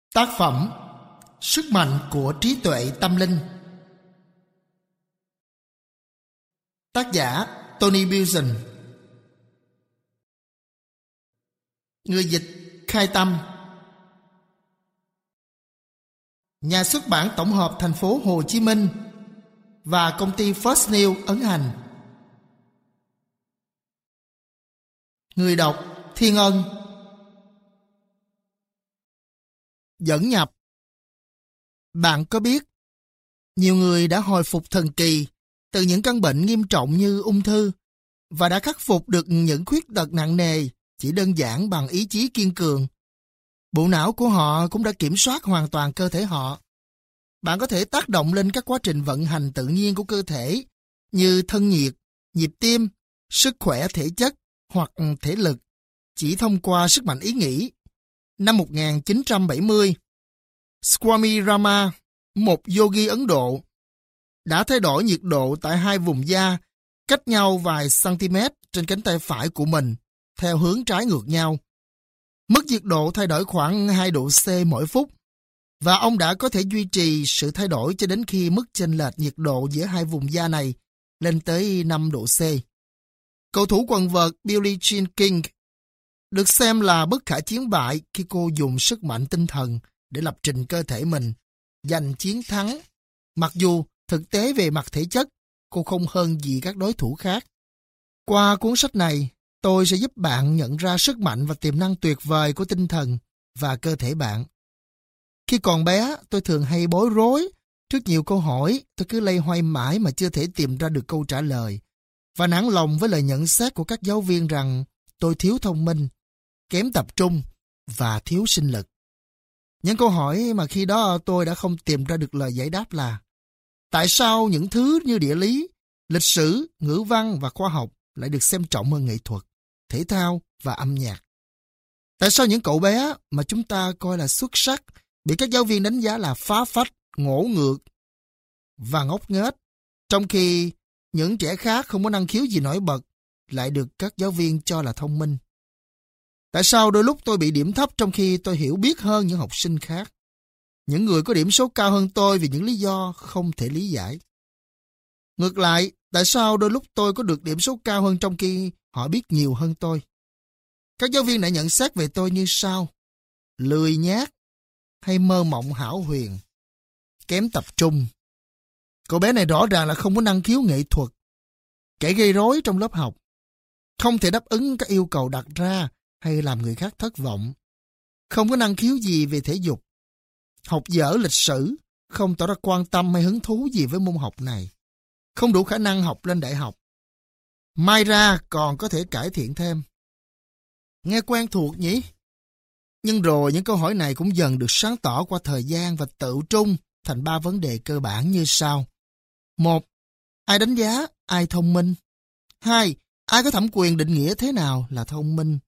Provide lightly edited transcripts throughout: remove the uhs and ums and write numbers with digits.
Tác phẩm Sức mạnh của trí tuệ tâm linh. Tác giả Tony Busan. Người dịch Khai Tâm. Nhà xuất bản tổng hợp thành phố Hồ Chí Minh và công ty First New ấn hành. Người đọc Thiên Ân. Dẫn nhập. Bạn có biết, nhiều người đã hồi phục thần kỳ từ những căn bệnh nghiêm trọng như ung thư và đã khắc phục được những khuyết tật nặng nề chỉ đơn giản bằng ý chí kiên cường. Bộ não của họ cũng đã kiểm soát hoàn toàn cơ thể họ. Bạn có thể tác động lên các quá trình vận hành tự nhiên của cơ thể như thân nhiệt, nhịp tim, sức khỏe thể chất hoặc thể lực chỉ thông qua sức mạnh ý nghĩ. Năm 1970, Swami Rama, một yogi Ấn Độ, đã thay đổi nhiệt độ tại hai vùng da cách nhau vài cm trên cánh tay phải của mình theo hướng trái ngược nhau. Mức nhiệt độ thay đổi khoảng 2 độ C mỗi phút và ông đã có thể duy trì sự thay đổi cho đến khi mức chênh lệch nhiệt độ giữa hai vùng da này lên tới 5 độ C. Cầu thủ quần vợt Billie Jean King được xem là bất khả chiến bại khi cô dùng sức mạnh tinh thần để lập trình cơ thể mình giành chiến thắng. Mặc dù thực tế về mặt thể chất, cô không hơn gì các đối thủ khác. Qua cuốn sách này, tôi sẽ giúp bạn nhận ra sức mạnh và tiềm năng tuyệt vời của tinh thần và cơ thể bạn. Khi còn bé, tôi thường hay bối rối trước nhiều câu hỏi, tôi cứ loay hoay mãi mà chưa thể tìm ra được câu trả lời, và nản lòng với lời nhận xét của các giáo viên rằng tôi thiếu thông minh, kém tập trung và thiếu sinh lực. Những câu hỏi mà khi đó tôi đã không tìm ra được lời giải đáp là: tại sao những thứ như địa lý, lịch sử, ngữ văn và khoa học lại được xem trọng hơn nghệ thuật, thể thao và âm nhạc? Tại sao những cậu bé mà chúng ta coi là xuất sắc bị các giáo viên đánh giá là phá phách, ngỗ ngược và ngốc nghếch, trong khi những trẻ khác không có năng khiếu gì nổi bật lại được các giáo viên cho là thông minh? Tại sao đôi lúc tôi bị điểm thấp trong khi tôi hiểu biết hơn những học sinh khác? Những người có điểm số cao hơn tôi vì những lý do không thể lý giải. Ngược lại, tại sao đôi lúc tôi có được điểm số cao hơn trong khi họ biết nhiều hơn tôi? Các giáo viên đã nhận xét về tôi như sau: lười nhác hay mơ mộng hão huyền, kém tập trung. Cậu bé này rõ ràng là không có năng khiếu nghệ thuật, kẻ gây rối trong lớp học, không thể đáp ứng các yêu cầu đặt ra hay làm người khác thất vọng, không có năng khiếu gì về thể dục, học dở lịch sử, không tỏ ra quan tâm hay hứng thú gì với môn học này, không đủ khả năng học lên đại học. May ra còn có thể cải thiện thêm. Nghe quen thuộc nhỉ? Nhưng rồi những câu hỏi này cũng dần được sáng tỏ qua thời gian và tự trung thành 3 vấn đề cơ bản như sau. 1. Ai đánh giá ai thông minh? 2. Ai có thẩm quyền định nghĩa thế nào là thông minh?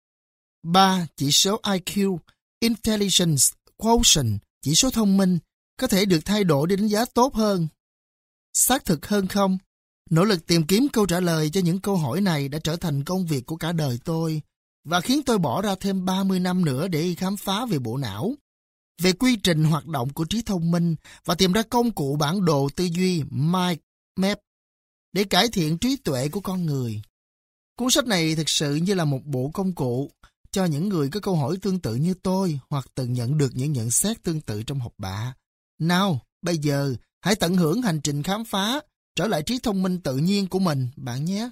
3. Chỉ số IQ, Intelligence Quotient, chỉ số thông minh, có thể được thay đổi để đánh giá tốt hơn, xác thực hơn không? Nỗ lực tìm kiếm câu trả lời cho những câu hỏi này đã trở thành công việc của cả đời tôi và khiến tôi bỏ ra thêm 30 năm nữa để khám phá về bộ não, về quy trình hoạt động của trí thông minh và tìm ra công cụ bản đồ tư duy Mind Map để cải thiện trí tuệ của con người. Cuốn sách này thực sự như là một bộ công cụ cho những người có câu hỏi tương tự như tôi hoặc từng nhận được những nhận xét tương tự trong học bạ. Nào, bây giờ hãy tận hưởng hành trình khám phá, trở lại trí thông minh tự nhiên của mình, bạn nhé.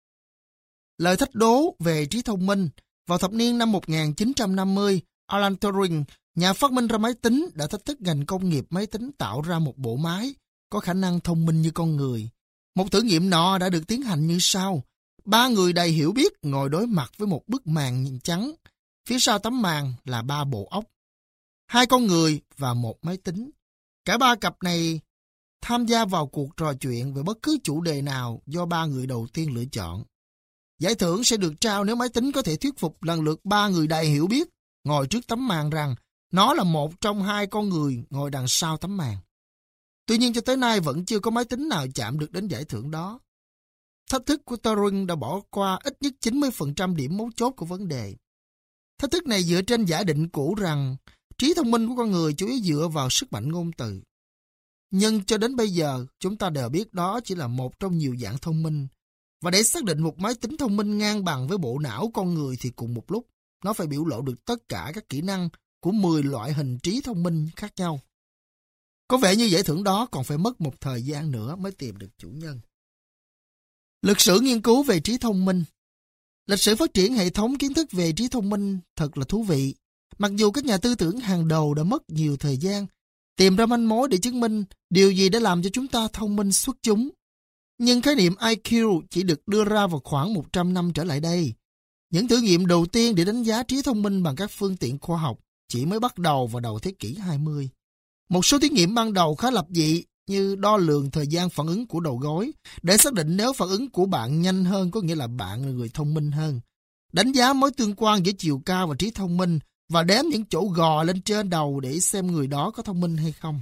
Lời thách đố về trí thông minh. Vào thập niên năm 1950, Alan Turing, nhà phát minh ra máy tính, đã thách thức ngành công nghiệp máy tính tạo ra một bộ máy có khả năng thông minh như con người. Một thử nghiệm nọ đã được tiến hành như sau. 3 người đầy hiểu biết ngồi đối mặt với một bức màn trắng. Phía sau tấm màn là 3 bộ óc, 2 con người và 1 máy tính. Cả 3 cặp này tham gia vào cuộc trò chuyện về bất cứ chủ đề nào do 3 người đầu tiên lựa chọn. Giải thưởng sẽ được trao nếu máy tính có thể thuyết phục lần lượt 3 người đầy hiểu biết ngồi trước tấm màn rằng nó là một trong 2 con người ngồi đằng sau tấm màn. Tuy nhiên cho tới nay vẫn chưa có máy tính nào chạm được đến giải thưởng đó. Thách thức của Turing đã bỏ qua ít nhất 90% điểm mấu chốt của vấn đề. Thách thức này dựa trên giả định cũ rằng Trí thông minh của con người chủ yếu dựa vào sức mạnh ngôn từ. Nhưng cho đến bây giờ, chúng ta đều biết đó chỉ là một trong nhiều dạng thông minh. Và để xác định một máy tính thông minh ngang bằng với bộ não con người thì cùng một lúc, nó phải biểu lộ được tất cả các kỹ năng của 10 loại hình trí thông minh khác nhau. Có vẻ như giải thưởng đó còn phải mất một thời gian nữa mới tìm được chủ nhân. Lịch sử nghiên cứu về trí thông minh. Lịch sử phát triển hệ thống kiến thức về trí thông minh thật là thú vị. Mặc dù các nhà tư tưởng hàng đầu đã mất nhiều thời gian tìm ra manh mối để chứng minh điều gì đã làm cho chúng ta thông minh xuất chúng. Nhưng khái niệm IQ chỉ được đưa ra vào khoảng 100 năm trở lại đây. Những thử nghiệm đầu tiên để đánh giá trí thông minh bằng các phương tiện khoa học chỉ mới bắt đầu vào đầu thế kỷ 20. Một số thí nghiệm ban đầu khá lập dị như đo lường thời gian phản ứng của đầu gối để xác định nếu phản ứng của bạn nhanh hơn có nghĩa là bạn là người thông minh hơn. Đánh giá mối tương quan giữa chiều cao và trí thông minh và đếm những chỗ gò lên trên đầu để xem người đó có thông minh hay không.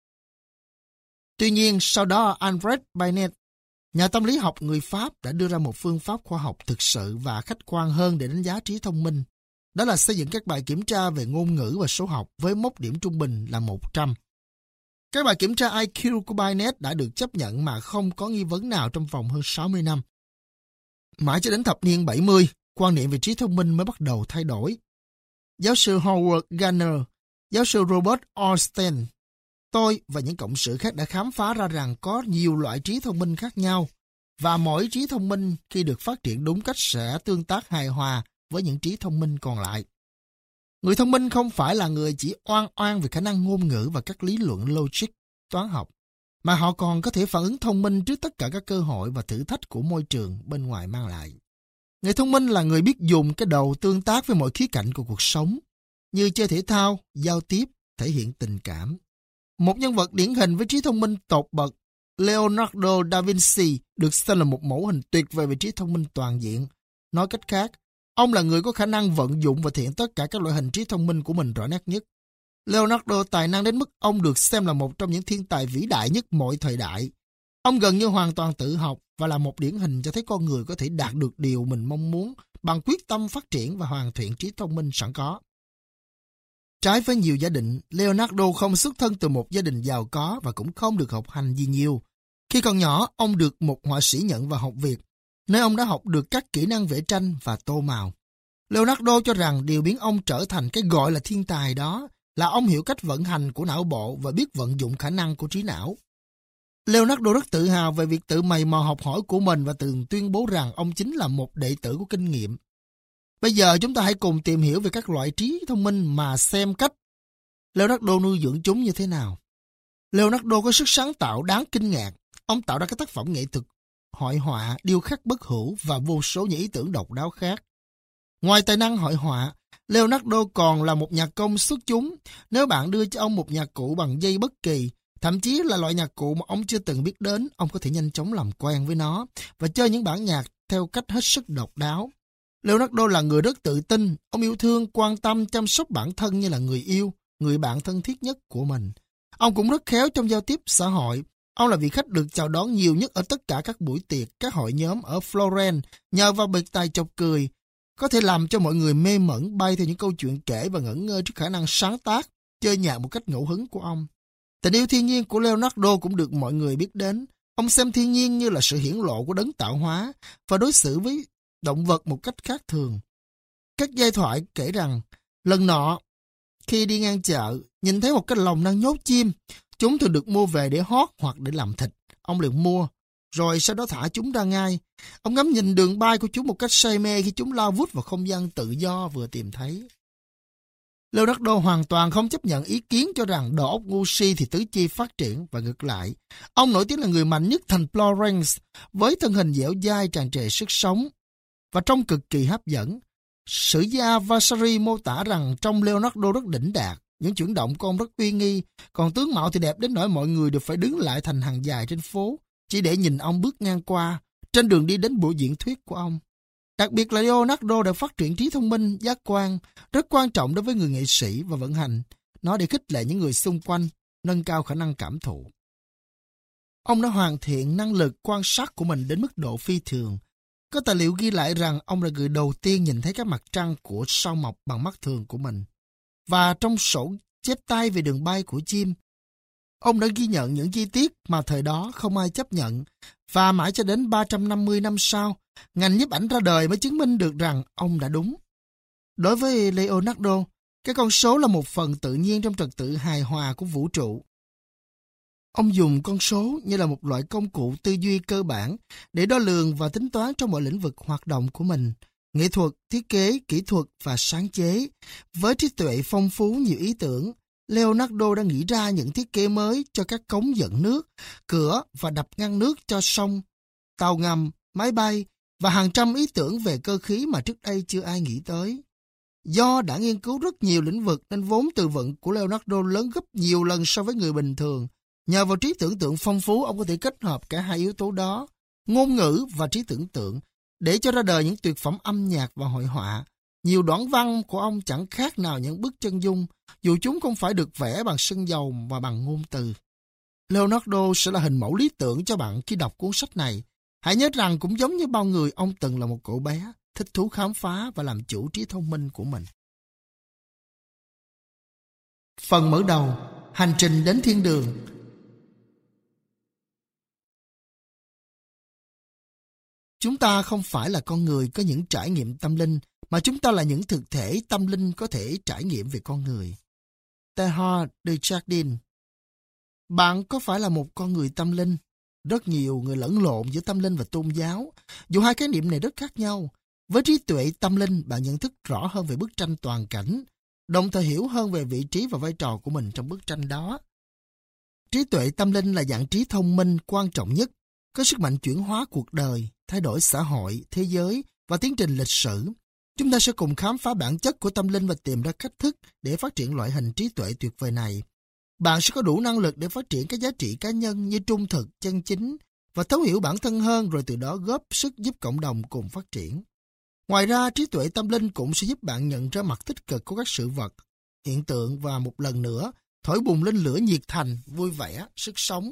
Tuy nhiên, sau đó Albert Binet, nhà tâm lý học người Pháp đã đưa ra một phương pháp khoa học thực sự và khách quan hơn để đánh giá trí thông minh. Đó là xây dựng các bài kiểm tra về ngôn ngữ và số học với mốc điểm trung bình là 100. Các bài kiểm tra IQ của Binet đã được chấp nhận mà không có nghi vấn nào trong vòng hơn 60 năm. Mãi cho đến thập niên 70, quan niệm về trí thông minh mới bắt đầu thay đổi. Giáo sư Howard Gardner, giáo sư Robert Ornstein, tôi và những cộng sự khác đã khám phá ra rằng có nhiều loại trí thông minh khác nhau và mỗi trí thông minh khi được phát triển đúng cách sẽ tương tác hài hòa với những trí thông minh còn lại. Người thông minh không phải là người chỉ oan oan về khả năng ngôn ngữ và các lý luận logic, toán học, mà họ còn có thể phản ứng thông minh trước tất cả các cơ hội và thử thách của môi trường bên ngoài mang lại. Người thông minh là người biết dùng cái đầu tương tác với mọi khía cạnh của cuộc sống, như chơi thể thao, giao tiếp, thể hiện tình cảm. Một nhân vật điển hình với trí thông minh tột bậc, Leonardo da Vinci, được xem là một mẫu hình tuyệt vời về trí thông minh toàn diện. Nói cách khác, ông là người có khả năng vận dụng và thể hiện tất cả các loại hình trí thông minh của mình rõ nét nhất. Leonardo tài năng đến mức ông được xem là một trong những thiên tài vĩ đại nhất mọi thời đại. Ông gần như hoàn toàn tự học và là một điển hình cho thấy con người có thể đạt được điều mình mong muốn bằng quyết tâm phát triển và hoàn thiện trí thông minh sẵn có. Trái với nhiều giả định, Leonardo không xuất thân từ một gia đình giàu có và cũng không được học hành gì nhiều. Khi còn nhỏ, ông được một họa sĩ nhận vào học viện, nơi ông đã học được các kỹ năng vẽ tranh và tô màu. Leonardo cho rằng điều biến ông trở thành cái gọi là thiên tài đó là ông hiểu cách vận hành của não bộ và biết vận dụng khả năng của trí não. Leonardo rất tự hào về việc tự mày mò học hỏi của mình và từng tuyên bố rằng ông chính là một đệ tử của kinh nghiệm. Bây giờ chúng ta hãy cùng tìm hiểu về các loại trí thông minh mà xem cách Leonardo nuôi dưỡng chúng như thế nào. Leonardo có sức sáng tạo đáng kinh ngạc. Ông tạo ra các tác phẩm nghệ thuật, hội họa, điêu khắc bất hủ và vô số những ý tưởng độc đáo khác. Ngoài tài năng hội họa, Leonardo còn là một nhạc công xuất chúng. Nếu bạn đưa cho ông một nhạc cụ bằng dây bất kỳ, thậm chí là loại nhạc cụ mà ông chưa từng biết đến, ông có thể nhanh chóng làm quen với nó và chơi những bản nhạc theo cách hết sức độc đáo. Leonardo là người rất tự tin, ông yêu thương, quan tâm, chăm sóc bản thân như là người yêu, người bạn thân thiết nhất của mình. Ông cũng rất khéo trong giao tiếp xã hội. Ông là vị khách được chào đón nhiều nhất ở tất cả các buổi tiệc, các hội nhóm ở Florence nhờ vào biệt tài chọc cười, có thể làm cho mọi người mê mẩn bay theo những câu chuyện kể và ngẩn ngơ trước khả năng sáng tác, chơi nhạc một cách ngẫu hứng của ông. Tình yêu thiên nhiên của Leonardo cũng được mọi người biết đến. Ông xem thiên nhiên như là sự hiển lộ của đấng tạo hóa và đối xử với động vật một cách khác thường. Các giai thoại kể rằng, lần nọ, khi đi ngang chợ, nhìn thấy một cái lồng đang nhốt chim, chúng thường được mua về để hót hoặc để làm thịt. Ông liền mua, rồi sau đó thả chúng ra ngay. Ông ngắm nhìn đường bay của chúng một cách say mê khi chúng lao vút vào không gian tự do vừa tìm thấy. Leonardo hoàn toàn không chấp nhận ý kiến cho rằng đầu óc ngu si thì tứ chi phát triển và ngược lại. Ông nổi tiếng là người mạnh nhất thành Florence với thân hình dẻo dai tràn trề sức sống và trông cực kỳ hấp dẫn. Sử gia Vasari mô tả rằng trông Leonardo rất đỉnh đạt, những chuyển động của ông rất uy nghi, còn tướng mạo thì đẹp đến nỗi mọi người đều phải đứng lại thành hàng dài trên phố chỉ để nhìn ông bước ngang qua trên đường đi đến buổi diễn thuyết của ông. Đặc biệt là Leonardo đã phát triển trí thông minh, giác quan, rất quan trọng đối với người nghệ sĩ và vận hành nó để khích lệ những người xung quanh, nâng cao khả năng cảm thụ. Ông đã hoàn thiện năng lực quan sát của mình đến mức độ phi thường. Có tài liệu ghi lại rằng ông là người đầu tiên nhìn thấy các mặt trăng của sao mọc bằng mắt thường của mình. và trong sổ chép tay về đường bay của chim. Ông đã ghi nhận những chi tiết mà thời đó không ai chấp nhận, và mãi cho đến 350 năm sau, ngành nhiếp ảnh ra đời mới chứng minh được rằng ông đã đúng. Đối với Leonardo, cái con số là một phần tự nhiên trong trật tự hài hòa của vũ trụ. Ông dùng con số như là một loại công cụ tư duy cơ bản để đo lường và tính toán trong mọi lĩnh vực hoạt động của mình, nghệ thuật, thiết kế, kỹ thuật và sáng chế. Với trí tuệ phong phú nhiều ý tưởng, Leonardo đã nghĩ ra những thiết kế mới cho các cống dẫn nước, cửa và đập ngăn nước cho sông, tàu ngầm, máy bay và hàng trăm ý tưởng về cơ khí mà trước đây chưa ai nghĩ tới. Do đã nghiên cứu rất nhiều lĩnh vực nên vốn từ vựng của Leonardo lớn gấp nhiều lần so với người bình thường. Nhờ vào trí tưởng tượng phong phú, ông có thể kết hợp cả hai yếu tố đó, ngôn ngữ và trí tưởng tượng, để cho ra đời những tuyệt phẩm âm nhạc và hội họa. Nhiều đoạn văn của ông chẳng khác nào những bức chân dung, dù chúng không phải được vẽ bằng sơn dầu mà bằng ngôn từ. Leonardo sẽ là hình mẫu lý tưởng cho bạn khi đọc cuốn sách này. Hãy nhớ rằng cũng giống như bao người, ông từng là một cậu bé, thích thú khám phá và làm chủ trí thông minh của mình. Phần mở đầu, hành trình đến thiên đường. Chúng ta không phải là con người có những trải nghiệm tâm linh, mà chúng ta là những thực thể tâm linh có thể trải nghiệm về con người. Teilhard de Chardin. Bạn có phải là một con người tâm linh? Rất nhiều người lẫn lộn giữa tâm linh và tôn giáo, dù hai khái niệm này rất khác nhau. Với trí tuệ tâm linh, bạn nhận thức rõ hơn về bức tranh toàn cảnh, đồng thời hiểu hơn về vị trí và vai trò của mình trong bức tranh đó. Trí tuệ tâm linh là dạng trí thông minh quan trọng nhất, có sức mạnh chuyển hóa cuộc đời, thay đổi xã hội, thế giới và tiến trình lịch sử. Chúng ta sẽ cùng khám phá bản chất của tâm linh và tìm ra cách thức để phát triển loại hình trí tuệ tuyệt vời này. Bạn sẽ có đủ năng lực để phát triển các giá trị cá nhân như trung thực, chân chính và thấu hiểu bản thân hơn, rồi từ đó góp sức giúp cộng đồng cùng phát triển. Ngoài ra, trí tuệ tâm linh cũng sẽ giúp bạn nhận ra mặt tích cực của các sự vật, hiện tượng và một lần nữa thổi bùng lên lửa nhiệt thành, vui vẻ, sức sống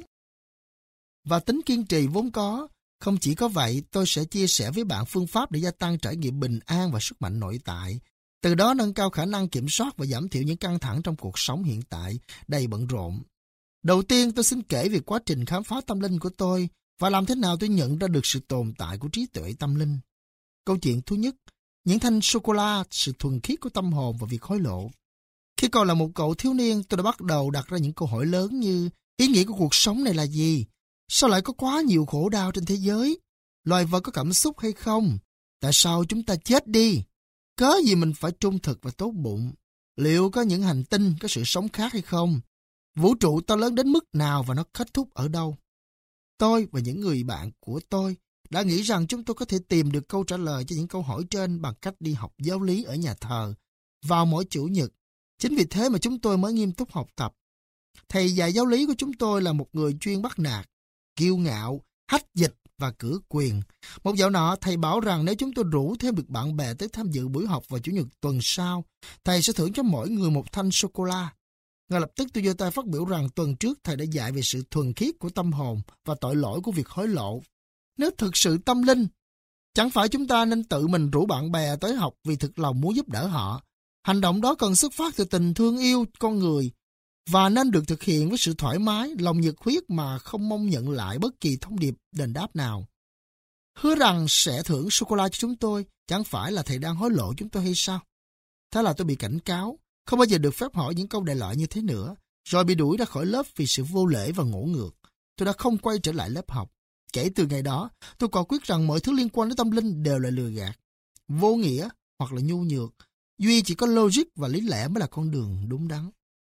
và tính kiên trì vốn có. Không chỉ có vậy, tôi sẽ chia sẻ với bạn phương pháp để gia tăng trải nghiệm bình an và sức mạnh nội tại, từ đó nâng cao khả năng kiểm soát và giảm thiểu những căng thẳng trong cuộc sống hiện tại đầy bận rộn. Đầu tiên, tôi xin kể về quá trình khám phá tâm linh của tôi và làm thế nào tôi nhận ra được sự tồn tại của trí tuệ tâm linh. Câu chuyện thứ nhất, những thanh sô-cô-la, sự thuần khiết của tâm hồn và việc hối lộ. Khi còn là một cậu thiếu niên, tôi đã bắt đầu đặt ra những câu hỏi lớn như: ý nghĩa của cuộc sống này là gì? Sao lại có quá nhiều khổ đau trên thế giới? Loài vật có cảm xúc hay không? Tại sao chúng ta chết đi? Cớ gì mình phải trung thực và tốt bụng? Liệu có những hành tinh có sự sống khác hay không? Vũ trụ to lớn đến mức nào và nó kết thúc ở đâu? Tôi và những người bạn của tôi đã nghĩ rằng chúng tôi có thể tìm được câu trả lời cho những câu hỏi trên bằng cách đi học giáo lý ở nhà thờ vào mỗi Chủ nhật. Chính vì thế mà chúng tôi mới nghiêm túc học tập. Thầy dạy giáo lý của chúng tôi là một người chuyên bắt nạt, kiêu ngạo, hách dịch và cử quyền. Một dạo nọ, thầy bảo rằng nếu chúng tôi rủ thêm được bạn bè tới tham dự buổi học vào Chủ nhật tuần sau, thầy sẽ thưởng cho mỗi người một thanh sô-cô-la. Ngay lập tức tôi giơ tay phát biểu rằng tuần trước thầy đã dạy về sự thuần khiết của tâm hồn và tội lỗi của việc hối lộ. Nếu thực sự tâm linh, chẳng phải chúng ta nên tự mình rủ bạn bè tới học vì thực lòng muốn giúp đỡ họ. Hành động đó cần xuất phát từ tình thương yêu con người và nên được thực hiện với sự thoải mái, lòng nhiệt huyết mà không mong nhận lại bất kỳ thông điệp đền đáp nào. Hứa rằng sẽ thưởng sô-cô-la cho chúng tôi, chẳng phải là thầy đang hối lộ chúng tôi hay sao? Thế là tôi bị cảnh cáo, không bao giờ được phép hỏi những câu đại loại như thế nữa, rồi bị đuổi ra khỏi lớp vì sự vô lễ và ngỗ ngược. Tôi đã không quay trở lại lớp học. Kể từ ngày đó, tôi quả quyết rằng mọi thứ liên quan đến tâm linh đều là lừa gạt, vô nghĩa hoặc là nhu nhược. Duy chỉ có logic và lý lẽ mới là con đường đúng đắn.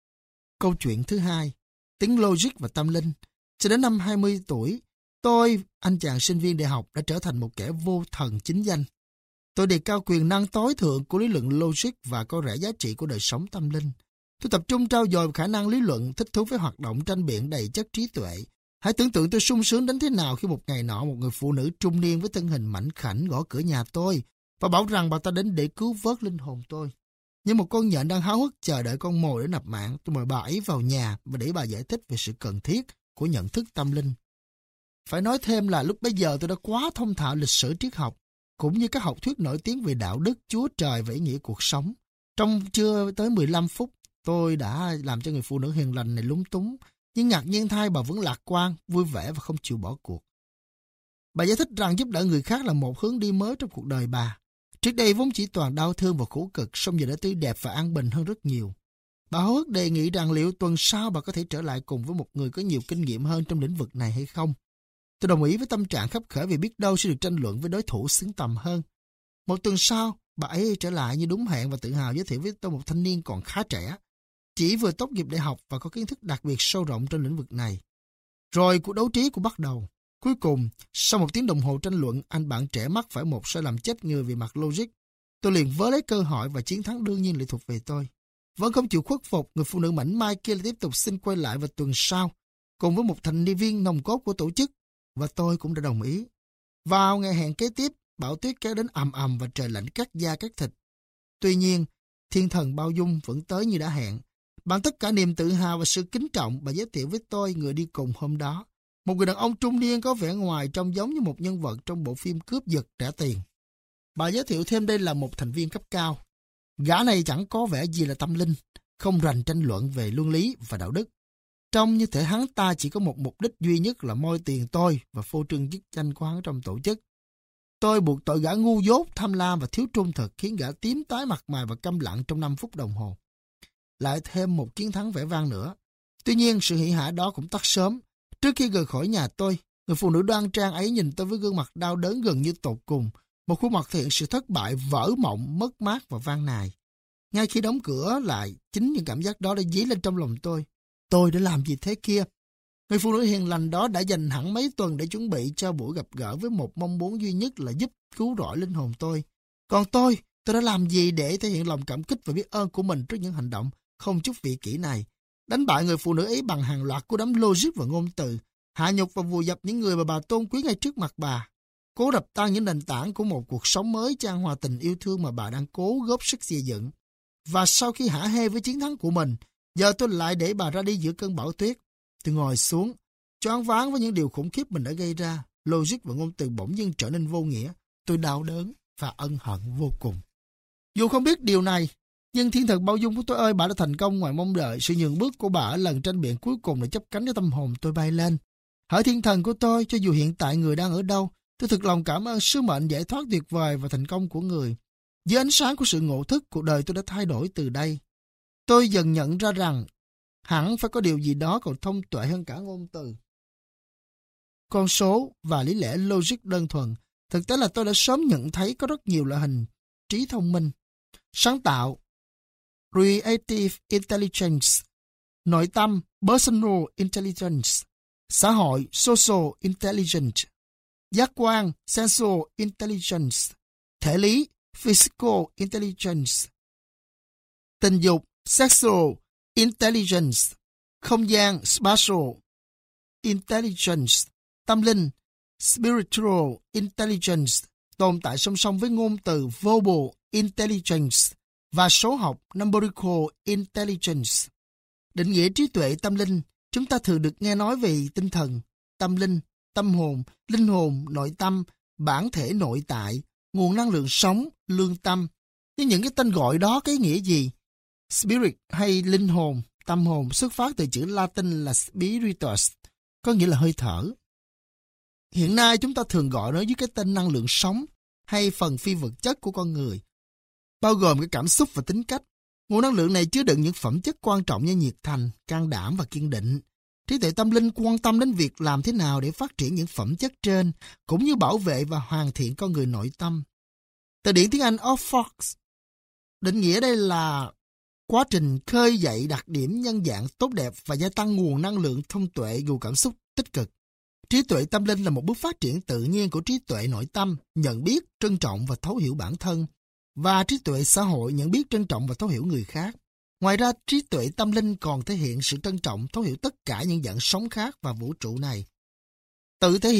Câu chuyện thứ hai, tính logic và tâm linh. Cho đến năm 20 tuổi, tôi, anh chàng sinh viên đại học, đã trở thành một kẻ vô thần chính danh. Tôi đề cao quyền năng tối thượng của lý luận logic và coi rẻ giá trị của đời sống tâm linh. Tôi tập trung trau dồi khả năng lý luận, thích thú với hoạt động tranh biện đầy chất trí tuệ. Hãy tưởng tượng tôi sung sướng đến thế nào khi một ngày nọ một người phụ nữ trung niên với thân hình mảnh khảnh gõ cửa nhà tôi và bảo rằng bà ta đến để cứu vớt linh hồn tôi. Như một con nhện đang háo hức chờ đợi con mồi để nạp mạng, tôi mời bà ấy vào nhà và để bà giải thích về sự cần thiết của nhận thức tâm linh. Phải nói thêm là lúc bấy giờ tôi đã quá thông thạo lịch sử triết học, cũng như các học thuyết nổi tiếng về đạo đức, Chúa Trời và ý nghĩa cuộc sống. Trong chưa tới 15 phút, tôi đã làm cho người phụ nữ hiền lành này lúng túng, nhưng ngạc nhiên thay bà vẫn lạc quan, vui vẻ và không chịu bỏ cuộc. Bà giải thích rằng giúp đỡ người khác là một hướng đi mới trong cuộc đời bà. Trước đây vốn chỉ toàn đau thương và khổ cực, song giờ đã tươi đẹp và an bình hơn rất nhiều. Bà háo hức đề nghị rằng liệu tuần sau bà có thể trở lại cùng với một người có nhiều kinh nghiệm hơn trong lĩnh vực này hay không. Tôi đồng ý với tâm trạng khấp khởi vì biết đâu sẽ được tranh luận với đối thủ xứng tầm hơn. Một tuần sau, bà ấy trở lại như đúng hẹn và tự hào giới thiệu với tôi một thanh niên còn khá trẻ, chỉ vừa tốt nghiệp đại học và có kiến thức đặc biệt sâu rộng trong lĩnh vực này. Rồi cuộc đấu trí cũng bắt đầu. Cuối cùng, sau một tiếng đồng hồ tranh luận, anh bạn trẻ mắc phải một sai lầm chết người về mặt logic. Tôi liền vớ lấy cơ hội và chiến thắng đương nhiên lại thuộc về tôi. Vẫn không chịu khuất phục, người phụ nữ mảnh mai kia tiếp tục xin quay lại vào tuần sau, cùng với một thành viên nòng cốt của tổ chức, và tôi cũng đã đồng ý. Vào ngày hẹn kế tiếp, bão tuyết kéo đến ầm ầm và trời lạnh cắt da cắt thịt. Tuy nhiên, thiên thần bao dung vẫn tới như đã hẹn. Bằng tất cả niềm tự hào và sự kính trọng, bà giới thiệu với tôi người đi cùng hôm đó. Một người đàn ông trung niên có vẻ ngoài trông giống như một nhân vật trong bộ phim cướp giật trả tiền. Bà giới thiệu thêm đây là một thành viên cấp cao. Gã này chẳng có vẻ gì là tâm linh, không rành tranh luận về luân lý và đạo đức. Trông như thể hắn ta chỉ có một mục đích duy nhất là moi tiền tôi và phô trương chức danh của hắn trong tổ chức. Tôi buộc tội gã ngu dốt, tham lam và thiếu trung thực, khiến gã tím tái mặt mày và câm lặng trong 5 phút đồng hồ. Lại thêm một chiến thắng vẻ vang nữa. Tuy nhiên, sự hỉ hả đó cũng tắt sớm. Trước khi rời khỏi nhà tôi, người phụ nữ đoan trang ấy nhìn tôi với gương mặt đau đớn gần như tột cùng. Một khuôn mặt thể hiện sự thất bại, vỡ mộng, mất mát và van nài. Ngay khi đóng cửa lại, chính những cảm giác đó đã dấy lên trong lòng tôi. Tôi đã làm gì thế kia? Người phụ nữ hiền lành đó đã dành hẳn mấy tuần để chuẩn bị cho buổi gặp gỡ với một mong muốn duy nhất là giúp cứu rỗi linh hồn tôi. Còn tôi đã làm gì để thể hiện lòng cảm kích và biết ơn của mình trước những hành động không chút vị kỷ này? Đánh bại người phụ nữ ấy bằng hàng loạt cú đấm logic và ngôn từ, hạ nhục và vùi dập những người mà bà tôn quý ngay trước mặt bà. Cố đập tan những nền tảng của một cuộc sống mới chan hòa tình yêu thương mà bà đang cố góp sức xây dựng. Và sau khi hả hê với chiến thắng của mình, giờ tôi lại để bà ra đi giữa cơn bão tuyết. Tôi ngồi xuống, choáng váng với những điều khủng khiếp mình đã gây ra. Logic và ngôn từ bỗng dưng trở nên vô nghĩa. Tôi đau đớn và ân hận vô cùng. Dù không biết điều này, nhưng thiên thần bao dung của tôi ơi, bà đã thành công ngoài mong đợi. Sự nhường bước của bà ở lần tranh biện cuối cùng đã chấp cánh cho tâm hồn tôi bay lên. Hỡi thiên thần của tôi, cho dù hiện tại người đang ở đâu, tôi thực lòng cảm ơn sứ mệnh giải thoát tuyệt vời và thành công của người. Dưới ánh sáng của sự ngộ thức, cuộc đời tôi đã thay đổi từ đây. Tôi dần nhận ra rằng hẳn phải có điều gì đó còn thông tuệ hơn cả ngôn từ, con số và lý lẽ logic đơn thuần. Thực tế là tôi đã sớm nhận thấy có rất nhiều loại hình trí thông minh, sáng tạo, creative intelligence, nội tâm, personal intelligence, xã hội, social intelligence, giác quan, sensual intelligence, thể lý, physical intelligence, tình dục, sexual intelligence, không gian, spatial intelligence, tâm linh, spiritual intelligence, tồn tại song song với ngôn từ verbal intelligence và số học numerical intelligence. Định nghĩa trí tuệ tâm linh, chúng ta thường được nghe nói về tinh thần, tâm linh, tâm hồn, linh hồn, nội tâm, bản thể nội tại, nguồn năng lượng sống, lương tâm. Nhưng những cái tên gọi đó có ý nghĩa gì? Spirit hay linh hồn, tâm hồn xuất phát từ chữ Latin là spiritus, có nghĩa là hơi thở. Hiện nay chúng ta thường gọi nó với cái tên năng lượng sống hay phần phi vật chất của con người, bao gồm cái cảm xúc và tính cách. Nguồn năng lượng này chứa đựng những phẩm chất quan trọng như nhiệt thành, can đảm và kiên định. Trí tuệ tâm linh quan tâm đến việc làm thế nào để phát triển những phẩm chất trên, cũng như bảo vệ và hoàn thiện con người nội tâm. Từ điển tiếng Anh Oxford định nghĩa đây là quá trình khơi dậy đặc điểm nhân dạng tốt đẹp và gia tăng nguồn năng lượng thông tuệ dù cảm xúc tích cực. Trí tuệ tâm linh là một bước phát triển tự nhiên của trí tuệ nội tâm, nhận biết, trân trọng và thấu hiểu bản thân, và trí tuệ xã hội, nhận biết, trân trọng và thấu hiểu người khác. Ngoài ra, trí tuệ tâm linh còn thể hiện sự trân trọng, thấu hiểu tất cả những dạng sống khác và vũ trụ này. Tự thể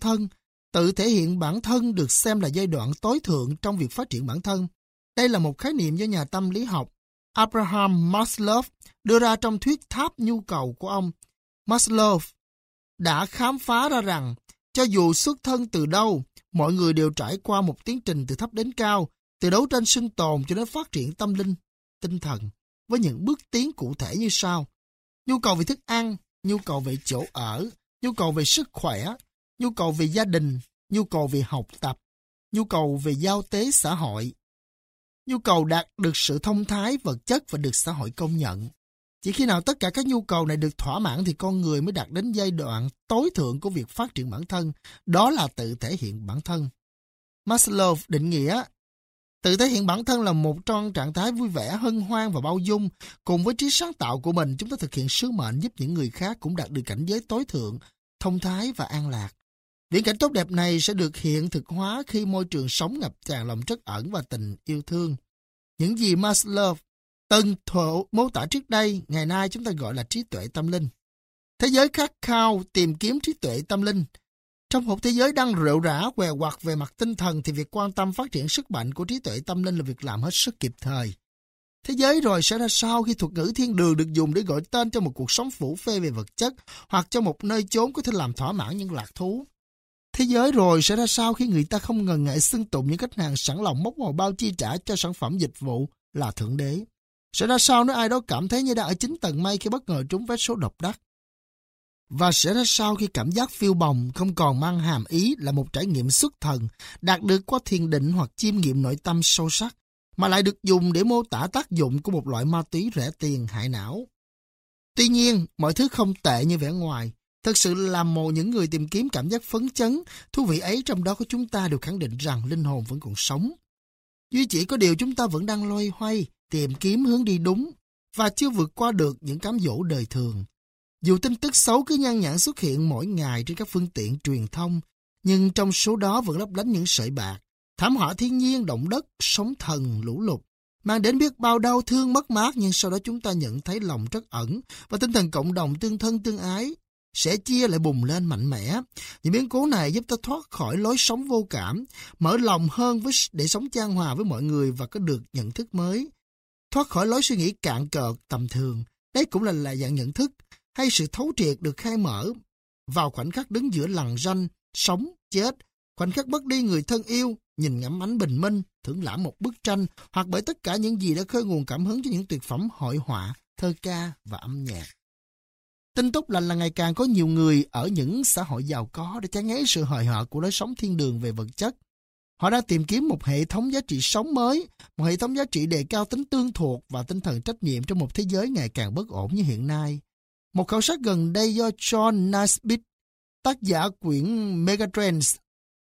hiện bản thân được xem là giai đoạn tối thượng trong việc phát triển bản thân. Đây là một khái niệm do nhà tâm lý học Abraham Maslow đưa ra trong thuyết tháp nhu cầu của ông. Maslow đã khám phá ra rằng cho dù xuất thân từ đâu, mọi người đều trải qua một tiến trình từ thấp đến cao, từ đấu tranh sinh tồn cho đến phát triển tâm linh. tinh thần với những bước tiến cụ thể như sau. Nhu cầu về thức ăn, nhu cầu về chỗ ở, nhu cầu về sức khỏe, nhu cầu về gia đình, nhu cầu về học tập, nhu cầu về giao tế xã hội, nhu cầu đạt được sự thông thái vật chất và được xã hội công nhận. Chỉ khi nào tất cả các nhu cầu này được thỏa mãn thì con người mới đạt đến giai đoạn tối thượng của việc phát triển bản thân, đó là tự thể hiện bản thân. Maslow định nghĩa tự thể hiện bản thân là một trong trạng thái vui vẻ, hân hoan và bao dung. Cùng với trí sáng tạo của mình, chúng ta thực hiện sứ mệnh giúp những người khác cũng đạt được cảnh giới tối thượng, thông thái và an lạc. Viễn cảnh tốt đẹp này sẽ được hiện thực hóa khi môi trường sống ngập tràn lòng trắc ẩn và tình yêu thương. Những gì Maslow từng mô tả trước đây, ngày nay chúng ta gọi là trí tuệ tâm linh. Thế giới khát khao tìm kiếm trí tuệ tâm linh. Trong một thế giới đang rệu rã què quặt về mặt tinh thần thì việc quan tâm phát triển sức mạnh của trí tuệ tâm linh là việc làm hết sức kịp thời. Thế giới rồi sẽ ra sao khi thuật ngữ thiên đường được dùng để gọi tên cho một cuộc sống phủ phê về vật chất hoặc cho một nơi chốn có thể làm thỏa mãn những lạc thú? Thế giới rồi sẽ ra sao khi người ta không ngần ngại xưng tụng những khách hàng sẵn lòng móc màu bao chi trả cho sản phẩm dịch vụ là thượng đế? Sẽ ra sao nếu ai đó cảm thấy như đang ở 9 tầng mây khi bất ngờ trúng vé số độc đắc? Và sẽ ra sao khi cảm giác phiêu bồng không còn mang hàm ý là một trải nghiệm xuất thần đạt được qua thiền định hoặc chiêm nghiệm nội tâm sâu sắc, mà lại được dùng để mô tả tác dụng của một loại ma túy rẻ tiền hại não? Tuy nhiên, mọi thứ không tệ như vẻ ngoài. Thực sự là những người tìm kiếm cảm giác phấn chấn, thú vị ấy trong đó của chúng ta đều khẳng định rằng linh hồn vẫn còn sống. Duy chỉ có điều chúng ta vẫn đang loay hoay, tìm kiếm hướng đi đúng và chưa vượt qua được những cám dỗ đời thường. Dù tin tức xấu cứ nhan nhản xuất hiện mỗi ngày trên các phương tiện truyền thông, nhưng trong số đó vẫn lấp lánh những sợi bạc, thảm họa thiên nhiên, động đất, sóng thần, lũ lụt, mang đến biết bao đau thương mất mát, nhưng sau đó chúng ta nhận thấy lòng trắc ẩn và tinh thần cộng đồng tương thân tương ái sẽ chia lại bùng lên mạnh mẽ. Những biến cố này giúp ta thoát khỏi lối sống vô cảm, mở lòng hơn để sống chan hòa với mọi người và có được nhận thức mới. Thoát khỏi lối suy nghĩ cạn cợt, tầm thường. Đấy cũng là dạng nhận thức hay sự thấu triệt được khai mở vào khoảnh khắc đứng giữa lằn ranh, sống, chết, khoảnh khắc mất đi người thân yêu, nhìn ngắm ánh bình minh, thưởng lãm một bức tranh, hoặc bởi tất cả những gì đã khơi nguồn cảm hứng cho những tuyệt phẩm hội họa, thơ ca và âm nhạc. Tin tốt lành là ngày càng có nhiều người ở những xã hội giàu có để chán ngấy sự hời hợt của lối sống thiên đường về vật chất. Họ đang tìm kiếm một hệ thống giá trị sống mới, một hệ thống giá trị đề cao tính tương thuộc và tinh thần trách nhiệm trong một thế giới ngày càng bất ổn như hiện nay. Một khảo sát gần đây do John Naisbitt, tác giả quyển Megatrends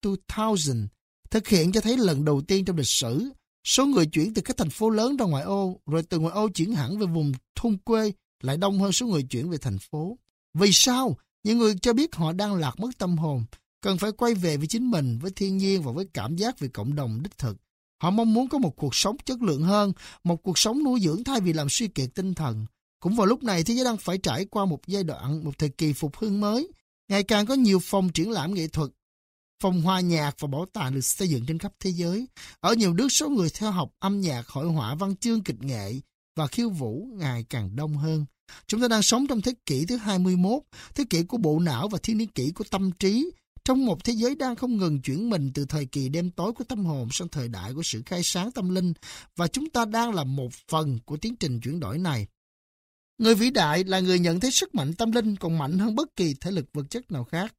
2000, thực hiện cho thấy lần đầu tiên trong lịch sử, số người chuyển từ các thành phố lớn ra ngoại ô, rồi từ ngoại ô chuyển hẳn về vùng thôn quê lại đông hơn số người chuyển về thành phố. Vì sao? Những người cho biết họ đang lạc mất tâm hồn, cần phải quay về với chính mình, với thiên nhiên và với cảm giác về cộng đồng đích thực. Họ mong muốn có một cuộc sống chất lượng hơn, một cuộc sống nuôi dưỡng thay vì làm suy kiệt tinh thần. Cũng vào lúc này, thế giới đang phải trải qua một giai đoạn, một thời kỳ phục hưng mới. Ngày càng có nhiều phòng triển lãm nghệ thuật, phòng hòa nhạc và bảo tàng được xây dựng trên khắp thế giới. Ở nhiều nước, số người theo học âm nhạc, hội họa, văn chương, kịch nghệ và khiêu vũ ngày càng đông hơn. Chúng ta đang sống trong thế kỷ thứ 21, thế kỷ của bộ não và thiên niên kỷ của tâm trí, trong một thế giới đang không ngừng chuyển mình từ thời kỳ đêm tối của tâm hồn sang thời đại của sự khai sáng tâm linh, và chúng ta đang là một phần của tiến trình chuyển đổi này. Người vĩ đại là người nhận thấy sức mạnh tâm linh còn mạnh hơn bất kỳ thể lực vật chất nào khác.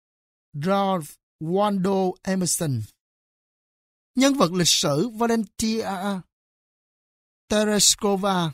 Ralph Waldo Emerson. Nhân vật lịch sử Valentina Tereshkova.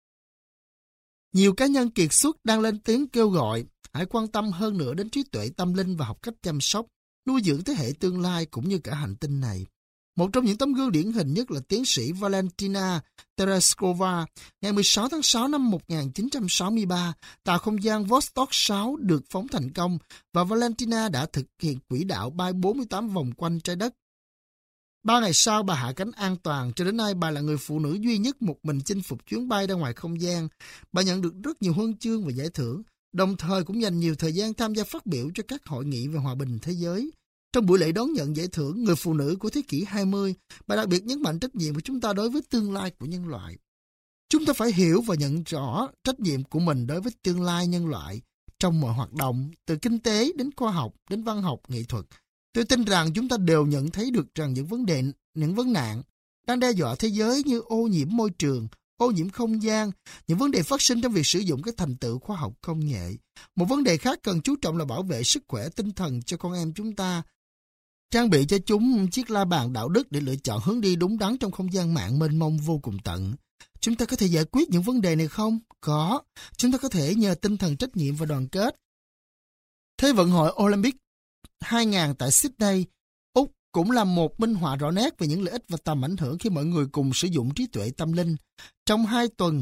Nhiều cá nhân kiệt xuất đang lên tiếng kêu gọi hãy quan tâm hơn nữa đến trí tuệ tâm linh và học cách chăm sóc, nuôi dưỡng thế hệ tương lai cũng như cả hành tinh này. Một trong những tấm gương điển hình nhất là tiến sĩ Valentina Tereshkova. Ngày 16 tháng 6 năm 1963, tàu không gian Vostok 6 được phóng thành công và Valentina đã thực hiện quỹ đạo bay 48 vòng quanh trái đất. 3 ngày sau, bà hạ cánh an toàn. Cho đến nay, bà là người phụ nữ duy nhất một mình chinh phục chuyến bay ra ngoài không gian. Bà nhận được rất nhiều huân chương và giải thưởng, đồng thời cũng dành nhiều thời gian tham gia phát biểu cho các hội nghị về hòa bình thế giới. Trong buổi lễ đón nhận giải thưởng Người phụ nữ của thế kỷ 20, bà đặc biệt nhấn mạnh trách nhiệm của chúng ta đối với tương lai của nhân loại. Chúng ta phải hiểu và nhận rõ trách nhiệm của mình đối với tương lai nhân loại trong mọi hoạt động, từ kinh tế đến khoa học, đến văn học, nghệ thuật. Tôi tin rằng chúng ta đều nhận thấy được rằng những vấn nạn đang đe dọa thế giới như ô nhiễm môi trường, ô nhiễm không gian, những vấn đề phát sinh trong việc sử dụng các thành tựu khoa học công nghệ. Một vấn đề khác cần chú trọng là bảo vệ sức khỏe tinh thần cho con em chúng ta. Trang bị cho chúng chiếc la bàn đạo đức để lựa chọn hướng đi đúng đắn trong không gian mạng mênh mông vô cùng tận. Chúng ta có thể giải quyết những vấn đề này không? Có. Chúng ta có thể nhờ tinh thần trách nhiệm và đoàn kết. Thế vận hội Olympic 2000 tại Sydney, Úc cũng là một minh họa rõ nét về những lợi ích và tầm ảnh hưởng khi mọi người cùng sử dụng trí tuệ tâm linh. Trong 2 tuần,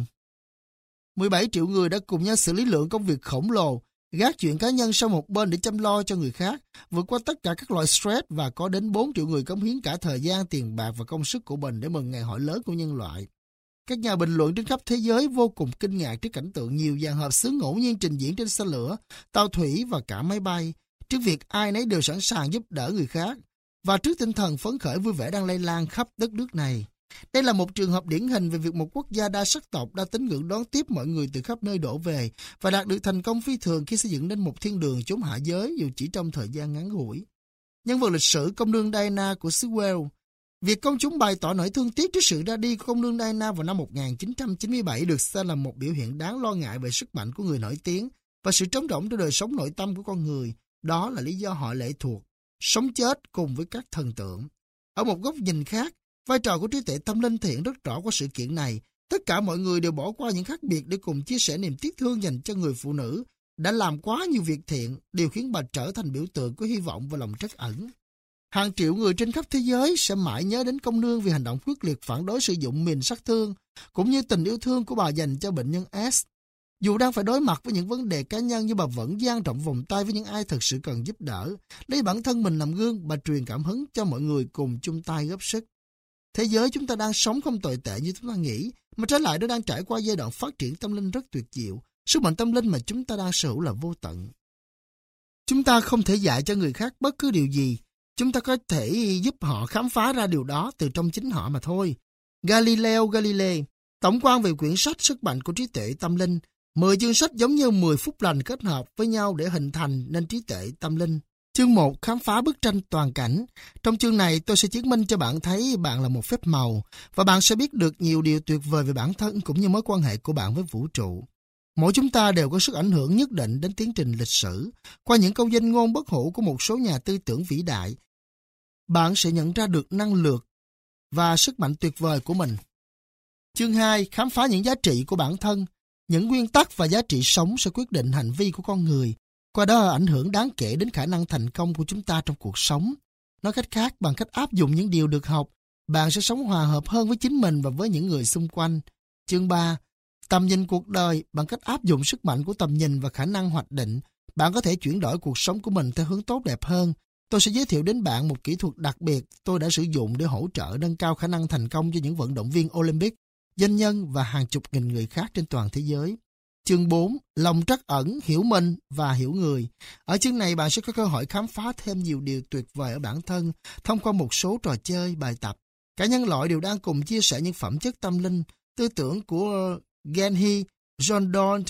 17 triệu người đã cùng nhau xử lý lượng công việc khổng lồ, gác chuyện cá nhân sang một bên để chăm lo cho người khác, vượt qua tất cả các loại stress và có đến 4 triệu người cống hiến cả thời gian, tiền bạc và công sức của mình để mừng ngày hội lớn của nhân loại. Các nhà bình luận trên khắp thế giới vô cùng kinh ngạc trước cảnh tượng nhiều dàn hợp xướng ngẫu nhiên trình diễn trên xe lửa, tàu thủy và cả máy bay, trước việc ai nấy đều sẵn sàng giúp đỡ người khác, và trước tinh thần phấn khởi vui vẻ đang lây lan khắp đất nước này. Đây là một trường hợp điển hình về việc một quốc gia đa sắc tộc đa tín ngưỡng đón tiếp mọi người từ khắp nơi đổ về và đạt được thành công phi thường khi xây dựng nên một thiên đường chốn hạ giới dù chỉ trong thời gian ngắn ngủi. Nhân vật lịch sử công nương Diana của xứ Wales. Việc công chúng bày tỏ nỗi thương tiếc trước sự ra đi của công nương Diana vào năm 1997 được xem là một biểu hiện đáng lo ngại về sức mạnh của người nổi tiếng và sự trống rỗng trong đời sống nội tâm của con người. Đó là lý do họ lệ thuộc, sống chết cùng với các thần tượng. Ở một góc nhìn khác, vai trò của trí tuệ tâm linh thể hiện rất rõ qua sự kiện này. Tất cả mọi người đều bỏ qua những khác biệt để cùng chia sẻ niềm tiếc thương dành cho người phụ nữ đã làm quá nhiều việc thiện, điều khiến bà trở thành biểu tượng của hy vọng và lòng trắc ẩn. Hàng triệu người trên khắp thế giới sẽ mãi nhớ đến công nương vì hành động quyết liệt phản đối sử dụng mìn sát thương, cũng như tình yêu thương của bà dành cho bệnh nhân S. Dù đang phải đối mặt với những vấn đề cá nhân, nhưng bà vẫn dang rộng vòng tay với những ai thực sự cần giúp đỡ. Lấy bản thân mình làm gương, bà truyền cảm hứng cho mọi người cùng chung tay góp sức. Thế giới chúng ta đang sống không tồi tệ như chúng ta nghĩ, mà trái lại nó đang trải qua giai đoạn phát triển tâm linh rất tuyệt diệu. Sức mạnh tâm linh mà chúng ta đang sở hữu là vô tận. Chúng ta không thể dạy cho người khác bất cứ điều gì. Chúng ta có thể giúp họ khám phá ra điều đó từ trong chính họ mà thôi. Galileo Galilei, tổng quan về quyển sách Sức mạnh của trí tuệ tâm linh. 10 chương sách giống như 10 phút lành kết hợp với nhau để hình thành nên trí tuệ tâm linh. Chương 1, khám phá bức tranh toàn cảnh. Trong chương này tôi sẽ chứng minh cho bạn thấy bạn là một phép màu và bạn sẽ biết được nhiều điều tuyệt vời về bản thân cũng như mối quan hệ của bạn với vũ trụ. Mỗi chúng ta đều có sức ảnh hưởng nhất định đến tiến trình lịch sử. Qua những câu danh ngôn bất hủ của một số nhà tư tưởng vĩ đại, bạn sẽ nhận ra được năng lượng và sức mạnh tuyệt vời của mình. Chương 2, khám phá những giá trị của bản thân. Những nguyên tắc và giá trị sống sẽ quyết định hành vi của con người, qua đó ảnh hưởng đáng kể đến khả năng thành công của chúng ta trong cuộc sống. Nói cách khác, bằng cách áp dụng những điều được học, bạn sẽ sống hòa hợp hơn với chính mình và với những người xung quanh. Chương 3, tầm nhìn cuộc đời. Bằng cách áp dụng sức mạnh của tầm nhìn và khả năng hoạch định, bạn có thể chuyển đổi cuộc sống của mình theo hướng tốt đẹp hơn. Tôi sẽ giới thiệu đến bạn một kỹ thuật đặc biệt tôi đã sử dụng để hỗ trợ nâng cao khả năng thành công cho những vận động viên Olympic, doanh nhân và hàng chục nghìn người khác trên toàn thế giới. Chương 4, lòng trắc ẩn, hiểu mình và hiểu người. Ở chương này bạn sẽ có cơ hội khám phá thêm nhiều điều tuyệt vời ở bản thân thông qua một số trò chơi, bài tập. Cả nhân loại đều đang cùng chia sẻ những phẩm chất tâm linh, tư tưởng của Gandhi, John Donne,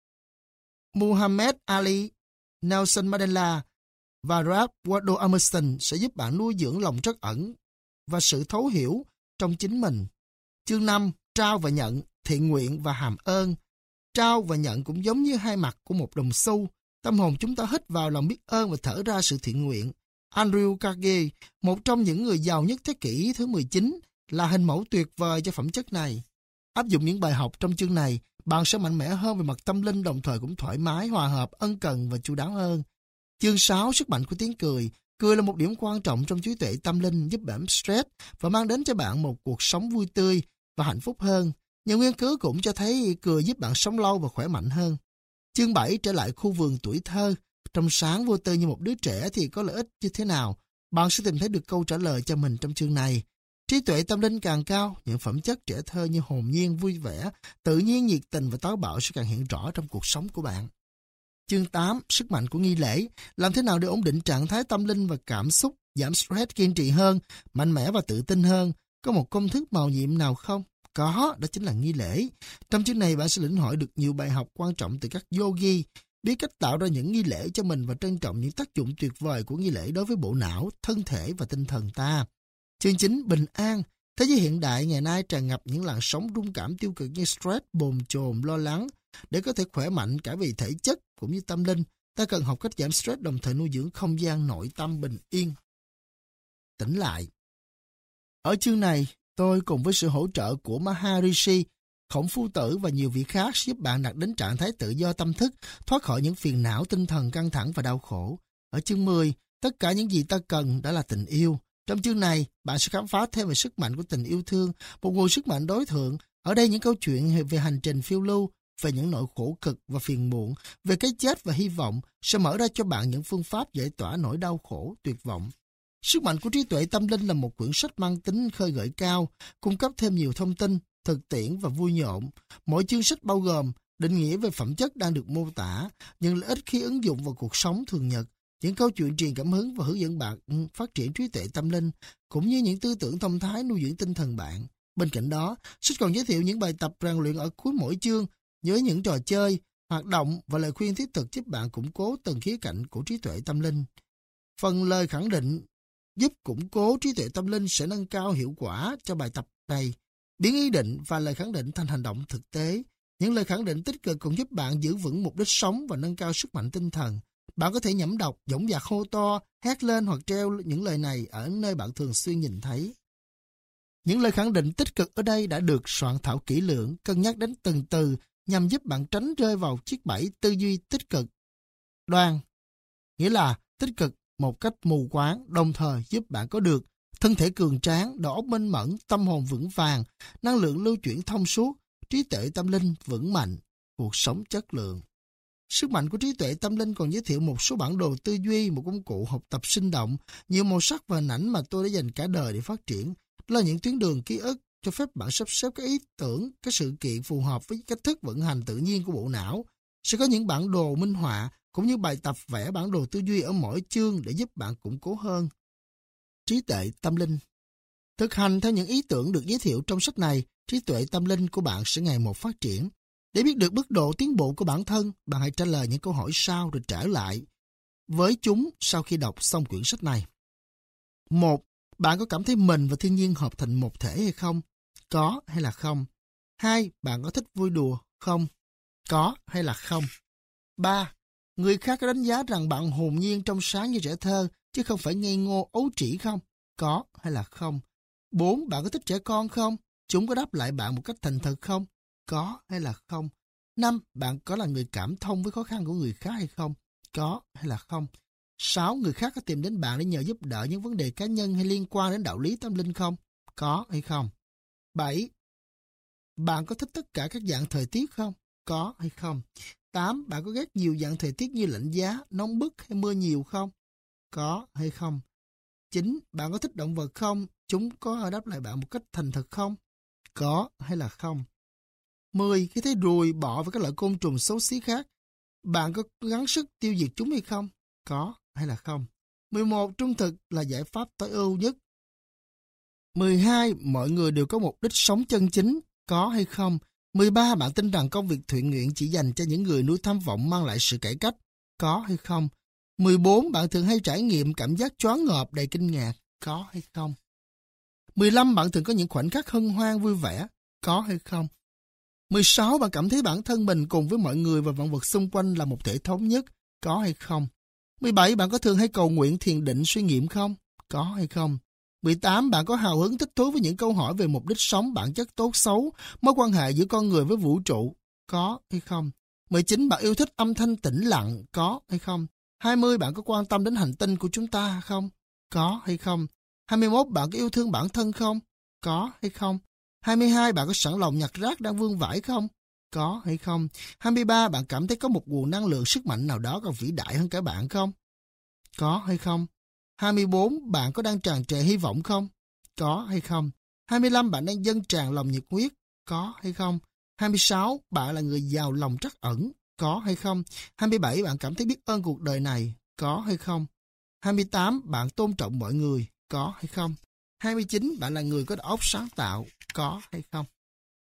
Muhammad Ali, Nelson Mandela và Ralph Waldo Emerson sẽ giúp bạn nuôi dưỡng lòng trắc ẩn và sự thấu hiểu trong chính mình. Chương 5, trao và nhận, thiện nguyện và hàm ơn. Trao và nhận cũng giống như hai mặt của một đồng xu. Tâm hồn chúng ta hít vào lòng biết ơn và thở ra sự thiện nguyện. Andrew Carnegie, một trong những người giàu nhất thế kỷ thứ 19, là hình mẫu tuyệt vời cho phẩm chất này. Áp dụng những bài học trong chương này, bạn sẽ mạnh mẽ hơn về mặt tâm linh, đồng thời cũng thoải mái, hòa hợp, ân cần và chu đáo hơn. Chương 6, sức mạnh của tiếng cười. Cười là một điểm quan trọng trong trí tuệ tâm linh, giúp giảm stress và mang đến cho bạn một cuộc sống vui tươi và hạnh phúc hơn. Nhiều nghiên cứu cũng cho thấy cười giúp bạn sống lâu và khỏe mạnh hơn. Chương 7, trở lại khu vườn tuổi thơ. Trong sáng vô tư như một đứa trẻ thì có lợi ích như thế nào? Bạn sẽ tìm thấy được câu trả lời cho mình trong chương này. Trí tuệ tâm linh càng cao, những phẩm chất trẻ thơ như hồn nhiên, vui vẻ, tự nhiên, nhiệt tình và táo bạo sẽ càng hiện rõ trong cuộc sống của bạn. Chương 8, sức mạnh của nghi lễ. Làm thế nào để ổn định trạng thái tâm linh và cảm xúc, giảm stress, kiên trì hơn, mạnh mẽ và tự tin hơn? Có một công thức màu nhiệm nào không? Có, đó chính là nghi lễ. Trong chương này bạn sẽ lĩnh hội được nhiều bài học quan trọng từ các yogi, biết cách tạo ra những nghi lễ cho mình và trân trọng những tác dụng tuyệt vời của nghi lễ đối với bộ não, thân thể và tinh thần ta. Chương 9, bình an. Thế giới hiện đại ngày nay tràn ngập những làn sóng rung cảm tiêu cực như stress, bồn chồn, lo lắng. Để có thể khỏe mạnh cả về thể chất cũng như tâm linh, ta cần học cách giảm stress đồng thời nuôi dưỡng không gian nội tâm bình yên. Tỉnh lại. Ở chương này, tôi cùng với sự hỗ trợ của Maharishi, Khổng Phu Tử và nhiều vị khác giúp bạn đạt đến trạng thái tự do tâm thức, thoát khỏi những phiền não tinh thần căng thẳng và đau khổ. Ở chương 10, tất cả những gì ta cần đã là tình yêu. Trong chương này, bạn sẽ khám phá thêm về sức mạnh của tình yêu thương, một nguồn sức mạnh đối thượng. Ở đây những câu chuyện về hành trình phiêu lưu, về những nỗi khổ cực và phiền muộn, về cái chết và hy vọng sẽ mở ra cho bạn những phương pháp giải tỏa nỗi đau khổ, tuyệt vọng. Sức mạnh của trí tuệ tâm linh là một quyển sách mang tính khơi gợi cao, cung cấp thêm nhiều thông tin, thực tiễn và vui nhộn. Mỗi chương sách bao gồm định nghĩa về phẩm chất đang được mô tả, những lợi ích khi ứng dụng vào cuộc sống thường nhật, những câu chuyện truyền cảm hứng và hướng dẫn bạn phát triển trí tuệ tâm linh, cũng như những tư tưởng thông thái nuôi dưỡng tinh thần bạn. Bên cạnh đó, sách còn giới thiệu những bài tập rèn luyện ở cuối mỗi chương với những trò chơi, hoạt động và lời khuyên thiết thực giúp bạn củng cố từng khía cạnh của trí tuệ tâm linh. Phần lời khẳng định giúp củng cố trí tuệ tâm linh sẽ nâng cao hiệu quả cho bài tập này, biến ý định và lời khẳng định thành hành động thực tế. Những lời khẳng định tích cực cũng giúp bạn giữ vững mục đích sống và nâng cao sức mạnh tinh thần. Bạn có thể nhẩm đọc, dõng dạc hô to, hét lên hoặc treo những lời này ở nơi bạn thường xuyên nhìn thấy. Những lời khẳng định tích cực ở đây đã được soạn thảo kỹ lưỡng, cân nhắc đến từng từ nhằm giúp bạn tránh rơi vào chiếc bẫy tư duy tích cực đoan, nghĩa là tích cực một cách mù quáng, đồng thời giúp bạn có được thân thể cường tráng, đầu óc minh mẫn, tâm hồn vững vàng, năng lượng lưu chuyển thông suốt, trí tuệ tâm linh vững mạnh, cuộc sống chất lượng. Sức mạnh của trí tuệ tâm linh còn giới thiệu một số bản đồ tư duy, một công cụ học tập sinh động, nhiều màu sắc và hình ảnh mà tôi đã dành cả đời để phát triển. Đó là những tuyến đường ký ức cho phép bạn sắp xếp các ý tưởng, các sự kiện phù hợp với cách thức vận hành tự nhiên của bộ não. Sẽ có những bản đồ minh họa cũng như bài tập vẽ bản đồ tư duy ở mỗi chương để giúp bạn củng cố hơn trí tuệ tâm linh. Thực hành theo những ý tưởng được giới thiệu trong sách này, trí tuệ tâm linh của bạn sẽ ngày một phát triển. Để biết được mức độ tiến bộ của bản thân, bạn hãy trả lời những câu hỏi sau rồi trở lại với chúng sau khi đọc xong quyển sách này. 1. Bạn có cảm thấy mình và thiên nhiên hợp thành một thể hay không? Có hay là không? 2. Bạn có thích vui đùa không? Có hay là không? 3. Người khác có đánh giá rằng bạn hồn nhiên trong sáng như trẻ thơ, chứ không phải ngây ngô ấu trĩ không? Có hay là không? 4. Bạn có thích trẻ con không? Chúng có đáp lại bạn một cách thành thật không? Có hay là không? 5. Bạn có là người cảm thông với khó khăn của người khác hay không? Có hay là không? 6. Người khác có tìm đến bạn để nhờ giúp đỡ những vấn đề cá nhân hay liên quan đến đạo lý tâm linh không? Có hay không? 7. Bạn có thích tất cả các dạng thời tiết không? Có hay không? 8. Bạn có ghét nhiều dạng thời tiết như lạnh giá, nóng bức hay mưa nhiều không? Có hay không? 9. Bạn có thích động vật không? Chúng có đáp lại bạn một cách thành thật không? Có hay là không? 10. Khi thấy ruồi, bọ và các loại côn trùng xấu xí khác, bạn có gắng sức tiêu diệt chúng hay không? Có hay là không? 11. Trung thực là giải pháp tối ưu nhất. 12. Mọi người đều có mục đích sống chân chính. Có hay không? 13. Bạn tin rằng công việc thiện nguyện chỉ dành cho những người nuôi tham vọng mang lại sự cải cách. Có hay không? 14. Bạn thường hay trải nghiệm cảm giác choáng ngợp đầy kinh ngạc. Có hay không? 15. Bạn thường có những khoảnh khắc hân hoan vui vẻ. Có hay không? 16. Bạn cảm thấy bản thân mình cùng với mọi người và vạn vật xung quanh là một thể thống nhất. Có hay không? 17. Bạn có thường hay cầu nguyện, thiền định, suy nghiệm không? Có hay không? 18. Bạn có hào hứng thích thú với những câu hỏi về mục đích sống, bản chất tốt xấu, mối quan hệ giữa con người với vũ trụ? Có hay không? 19. Bạn yêu thích âm thanh tĩnh lặng? Có hay không? 20. Bạn có quan tâm đến hành tinh của chúng ta không? Có hay không? 21. Bạn có yêu thương bản thân không? Có hay không? 22. Bạn có sẵn lòng nhặt rác đang vương vãi không? Có hay không? 23. Bạn cảm thấy có một nguồn năng lượng sức mạnh nào đó còn vĩ đại hơn cả bạn không? Có hay không? 24. Bạn có đang tràn trề hy vọng không? Có hay không? 25. Bạn đang dâng tràn lòng nhiệt huyết? Có hay không? 26. Bạn là người giàu lòng trắc ẩn? Có hay không? 27. Bạn cảm thấy biết ơn cuộc đời này? Có hay không? 28. Bạn tôn trọng mọi người? Có hay không? 29. Bạn là người có đầu óc sáng tạo? Có hay không?